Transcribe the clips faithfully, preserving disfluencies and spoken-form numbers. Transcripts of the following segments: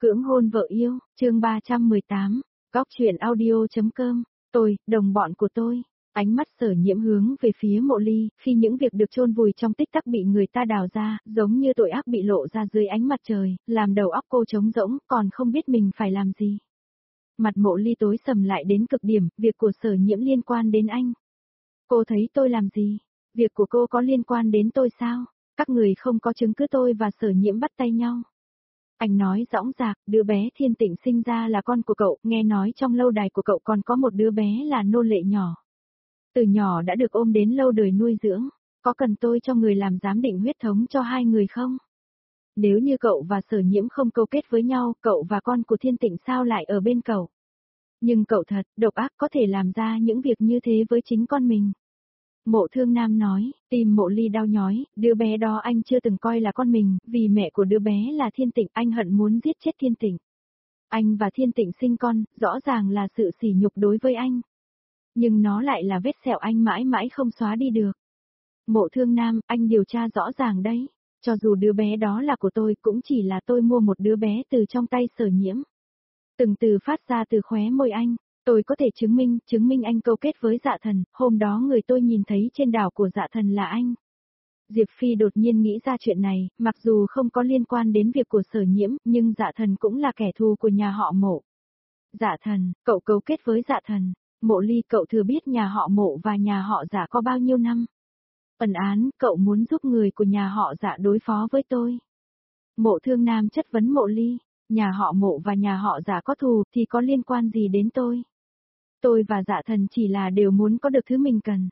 Cưỡng hôn vợ yêu, chương ba trăm mười tám, góc truyện audio.com, tôi, đồng bọn của tôi. Ánh mắt Sở Nhiễm hướng về phía Mộ Ly, khi những việc được chôn vùi trong tích tắc bị người ta đào ra, giống như tội ác bị lộ ra dưới ánh mặt trời, làm đầu óc cô trống rỗng, còn không biết mình phải làm gì. Mặt Mộ Ly tối sầm lại đến cực điểm, việc của Sở Nhiễm liên quan đến anh. Cô thấy tôi làm gì? Việc của cô có liên quan đến tôi sao? Các người không có chứng cứ tôi và Sở Nhiễm bắt tay nhau. Anh nói dõng dạc, đứa bé Thiên Tịnh sinh ra là con của cậu, nghe nói trong lâu đài của cậu còn có một đứa bé là nô lệ nhỏ. Từ nhỏ đã được ôm đến lâu đời nuôi dưỡng, có cần tôi cho người làm giám định huyết thống cho hai người không? Nếu như cậu và Sở Nhiễm không câu kết với nhau, cậu và con của Thiên Tịnh sao lại ở bên cậu? Nhưng cậu thật, độc ác có thể làm ra những việc như thế với chính con mình. Mộ Thương Nam nói, tim Mộ Ly đau nhói, đứa bé đó anh chưa từng coi là con mình, vì mẹ của đứa bé là Thiên Tịnh, anh hận muốn giết chết Thiên Tịnh. Anh và Thiên Tịnh sinh con, rõ ràng là sự sỉ nhục đối với anh. Nhưng nó lại là vết sẹo anh mãi mãi không xóa đi được. Mộ Thương Nam, anh điều tra rõ ràng đấy, cho dù đứa bé đó là của tôi cũng chỉ là tôi mua một đứa bé từ trong tay Sở Nhiễm. Từng từ phát ra từ khóe môi anh. Tôi có thể chứng minh, chứng minh anh câu kết với Dạ Thần, hôm đó người tôi nhìn thấy trên đảo của Dạ Thần là anh. Diệp Phi đột nhiên nghĩ ra chuyện này, mặc dù không có liên quan đến việc của Sở Nhiễm, nhưng Dạ Thần cũng là kẻ thù của nhà họ Mộ. Dạ Thần, cậu câu kết với Dạ Thần. Mộ Ly, cậu thừa biết nhà họ Mộ và nhà họ Dạ có bao nhiêu năm? Ẩn án, cậu muốn giúp người của nhà họ Dạ đối phó với tôi. Mộ Thương Nam chất vấn Mộ Ly, nhà họ Mộ và nhà họ Dạ có thù thì có liên quan gì đến tôi? Tôi và Dạ Thần chỉ là đều muốn có được thứ mình cần.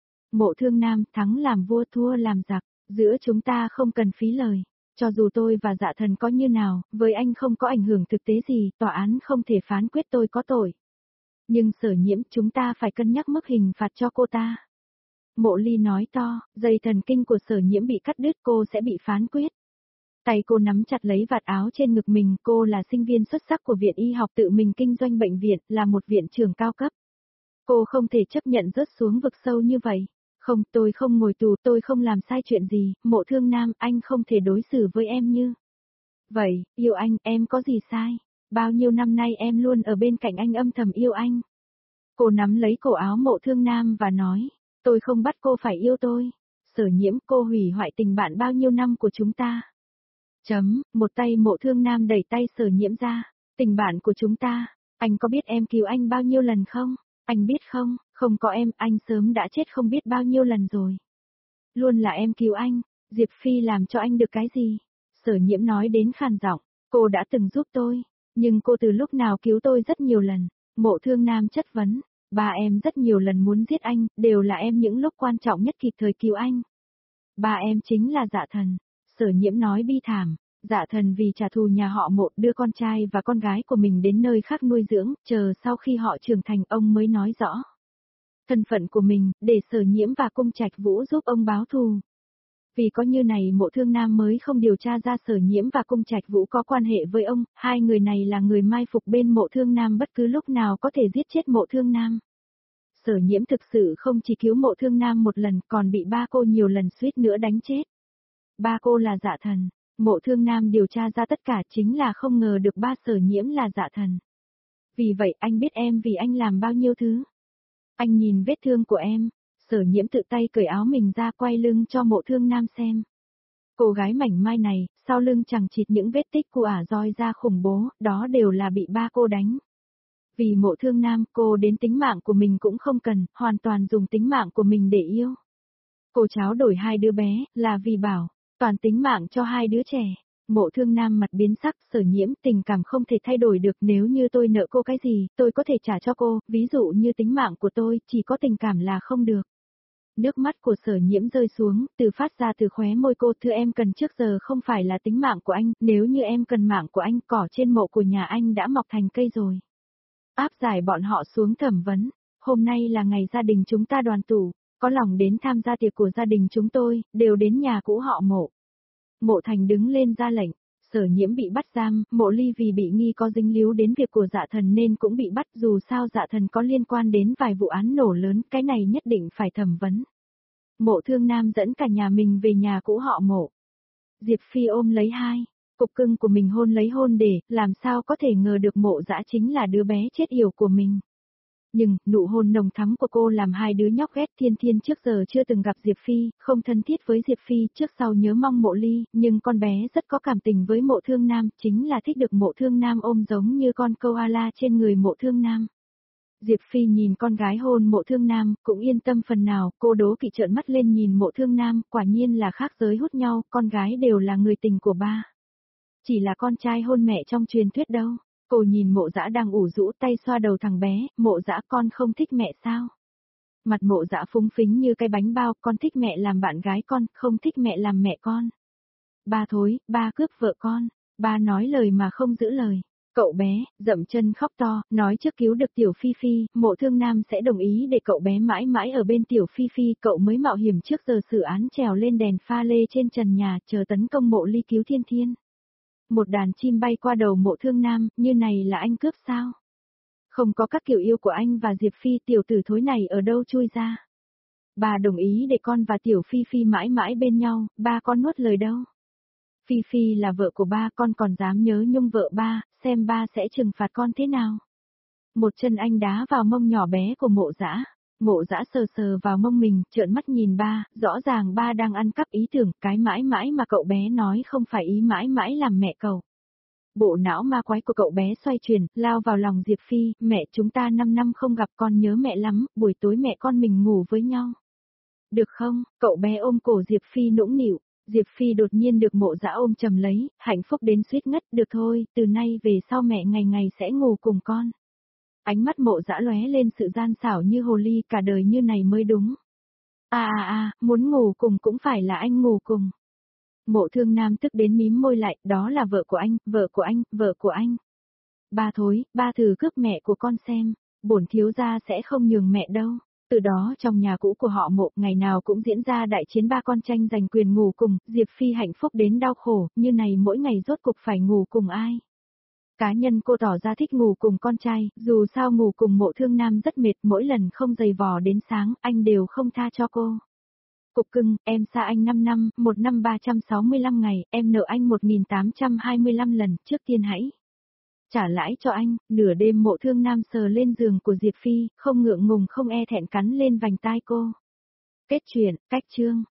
Mộ Thương Nam, thắng làm vua thua làm giặc, giữa chúng ta không cần phí lời. Cho dù tôi và Dạ Thần có như nào, với anh không có ảnh hưởng thực tế gì, tòa án không thể phán quyết tôi có tội. Nhưng Sở Nhiễm, chúng ta phải cân nhắc mức hình phạt cho cô ta. Mộ Ly nói to, dây thần kinh của Sở Nhiễm bị cắt đứt, cô sẽ bị phán quyết. Tay cô nắm chặt lấy vạt áo trên ngực mình, cô là sinh viên xuất sắc của viện y học tự mình kinh doanh bệnh viện, là một viện trưởng cao cấp. Cô không thể chấp nhận rớt xuống vực sâu như vậy. Không, tôi không ngồi tù, tôi không làm sai chuyện gì, Mộ Thương Nam, anh không thể đối xử với em như vậy, yêu anh, em có gì sai? Bao nhiêu năm nay em luôn ở bên cạnh anh âm thầm yêu anh. Cô nắm lấy cổ áo Mộ Thương Nam và nói, tôi không bắt cô phải yêu tôi. Sở Nhiễm, cô hủy hoại tình bạn bao nhiêu năm của chúng ta. Chấm, một tay Mộ Thương Nam đẩy tay Sở Nhiễm ra, tình bạn của chúng ta, anh có biết em cứu anh bao nhiêu lần không? Anh biết không, không có em, anh sớm đã chết không biết bao nhiêu lần rồi. Luôn là em cứu anh, Diệp Phi làm cho anh được cái gì? Sở Nhiễm nói đến khàn giọng, cô đã từng giúp tôi, nhưng cô từ lúc nào cứu tôi rất nhiều lần. Mộ Thương Nam chất vấn, ba em rất nhiều lần muốn giết anh, đều là em những lúc quan trọng nhất kịp thời cứu anh. Ba em chính là Dạ Thần. Sở Nhiễm nói bi thảm, Dạ Thần vì trả thù nhà họ Mộ đưa con trai và con gái của mình đến nơi khác nuôi dưỡng, chờ sau khi họ trưởng thành ông mới nói rõ thân phận của mình, để Sở Nhiễm và Cung Trạch Vũ giúp ông báo thù. Vì có như này Mộ Thương Nam mới không điều tra ra Sở Nhiễm và Cung Trạch Vũ có quan hệ với ông, hai người này là người mai phục bên Mộ Thương Nam bất cứ lúc nào có thể giết chết Mộ Thương Nam. Sở Nhiễm thực sự không chỉ cứu Mộ Thương Nam một lần, còn bị ba cô nhiều lần suýt nữa đánh chết. Ba cô là Dạ Thần, Mộ Thương Nam điều tra ra tất cả chính là không ngờ được ba Sở Nhiễm là Dạ Thần. Vì vậy anh biết em vì anh làm bao nhiêu thứ. Anh nhìn vết thương của em, Sở Nhiễm tự tay cởi áo mình ra quay lưng cho Mộ Thương Nam xem. Cô gái mảnh mai này, sau lưng chẳng chịt những vết tích của ả roi da khủng bố, đó đều là bị ba cô đánh. Vì Mộ Thương Nam, cô đến tính mạng của mình cũng không cần, hoàn toàn dùng tính mạng của mình để yêu. Cô tráo đổi hai đứa bé, là vì bảo toàn tính mạng cho hai đứa trẻ. Mộ Thương Nam mặt biến sắc, Sở Nhiễm, tình cảm không thể thay đổi được, nếu như tôi nợ cô cái gì, tôi có thể trả cho cô, ví dụ như tính mạng của tôi, chỉ có tình cảm là không được. Nước mắt của Sở Nhiễm rơi xuống, từ phát ra từ khóe môi cô, thưa em cần trước giờ không phải là tính mạng của anh, nếu như em cần mạng của anh, cỏ trên mộ của nhà anh đã mọc thành cây rồi. Áp giải bọn họ xuống thẩm vấn, hôm nay là ngày gia đình chúng ta đoàn tụ. Có lòng đến tham gia tiệc của gia đình chúng tôi, đều đến nhà cũ họ Mộ. Mộ Thành đứng lên ra lệnh, Sở Nhiễm bị bắt giam, Mộ Ly vì bị nghi có dính líu đến việc của Dạ Thần nên cũng bị bắt, dù sao Dạ Thần có liên quan đến vài vụ án nổ lớn, cái này nhất định phải thẩm vấn. Mộ Thương Nam dẫn cả nhà mình về nhà cũ họ Mộ. Diệp Phi ôm lấy hai cục cưng của mình hôn lấy hôn để, làm sao có thể ngờ được Mộ Dã chính là đứa bé chết yểu của mình. Nhưng, nụ hôn nồng thắm của cô làm hai đứa nhóc ghét Thiên Thiên trước giờ chưa từng gặp Diệp Phi, không thân thiết với Diệp Phi, trước sau nhớ mong Mộ Ly, nhưng con bé rất có cảm tình với Mộ Thương Nam, chính là thích được Mộ Thương Nam ôm giống như con koala trên người Mộ Thương Nam. Diệp Phi nhìn con gái hôn Mộ Thương Nam, cũng yên tâm phần nào, cô đố kỵ trợn mắt lên nhìn Mộ Thương Nam, quả nhiên là khác giới hút nhau, con gái đều là người tình của ba. Chỉ là con trai hôn mẹ trong truyền thuyết đâu. Cô nhìn Mộ Dã đang ủ rũ tay xoa đầu thằng bé, Mộ Dã con không thích mẹ sao? Mặt Mộ Dã phúng phính như cái bánh bao, con thích mẹ làm bạn gái con, không thích mẹ làm mẹ con. Ba thối, ba cướp vợ con, ba nói lời mà không giữ lời. Cậu bé, dậm chân khóc to, nói trước cứu được Tiểu Phi Phi, Mộ Thương Nam sẽ đồng ý để cậu bé mãi mãi ở bên Tiểu Phi Phi, cậu mới mạo hiểm trước giờ xử án trèo lên đèn pha lê trên trần nhà, chờ tấn công Mộ Ly cứu Thiên Thiên. Một đàn chim bay qua đầu Mộ Thương Nam, như này là anh cướp sao? Không có các kiểu yêu của anh và Diệp Phi, tiểu tử thối này ở đâu chui ra? Bà đồng ý để con và Tiểu Phi Phi mãi mãi bên nhau, ba con nuốt lời đâu. Phi Phi là vợ của ba, con còn dám nhớ nhung vợ ba, xem ba sẽ trừng phạt con thế nào. Một chân anh đá vào mông nhỏ bé của Mộ Dã. Mộ Dã sờ sờ vào mông mình, trợn mắt nhìn ba, rõ ràng ba đang ăn cắp ý tưởng, cái mãi mãi mà cậu bé nói không phải ý mãi mãi làm mẹ cậu. Bộ não ma quái của cậu bé xoay chuyển, lao vào lòng Diệp Phi, mẹ chúng ta năm năm không gặp con nhớ mẹ lắm, buổi tối mẹ con mình ngủ với nhau. Được không, cậu bé ôm cổ Diệp Phi nũng nịu, Diệp Phi đột nhiên được Mộ Dã ôm chầm lấy, hạnh phúc đến suýt ngất, được thôi, từ nay về sau mẹ ngày ngày sẽ ngủ cùng con. Ánh mắt Mộ Dã lóe lên sự gian xảo như hồ ly, cả đời như này mới đúng. À à à, muốn ngủ cùng cũng phải là anh ngủ cùng. Mộ Thương Nam tức đến mím môi lại, đó là vợ của anh, vợ của anh, vợ của anh. Ba thối, ba thử cướp mẹ của con xem, bổn thiếu gia sẽ không nhường mẹ đâu. Từ đó trong nhà cũ của họ Mộ, ngày nào cũng diễn ra đại chiến ba con tranh giành quyền ngủ cùng, Diệp Phi hạnh phúc đến đau khổ, như này mỗi ngày rốt cục phải ngủ cùng ai. Cá nhân cô tỏ ra thích ngủ cùng con trai, dù sao ngủ cùng Mộ Thương Nam rất mệt, mỗi lần không giày vò đến sáng, anh đều không tha cho cô. Cục cưng, em xa anh năm năm, một năm ba trăm sáu mươi lăm ngày, em nợ anh một nghìn tám trăm hai mươi lăm lần, trước tiên hãy trả lãi cho anh. Nửa đêm Mộ Thương Nam sờ lên giường của Diệp Phi, không ngượng ngùng không e thẹn cắn lên vành tai cô. Kết truyện, cách chương.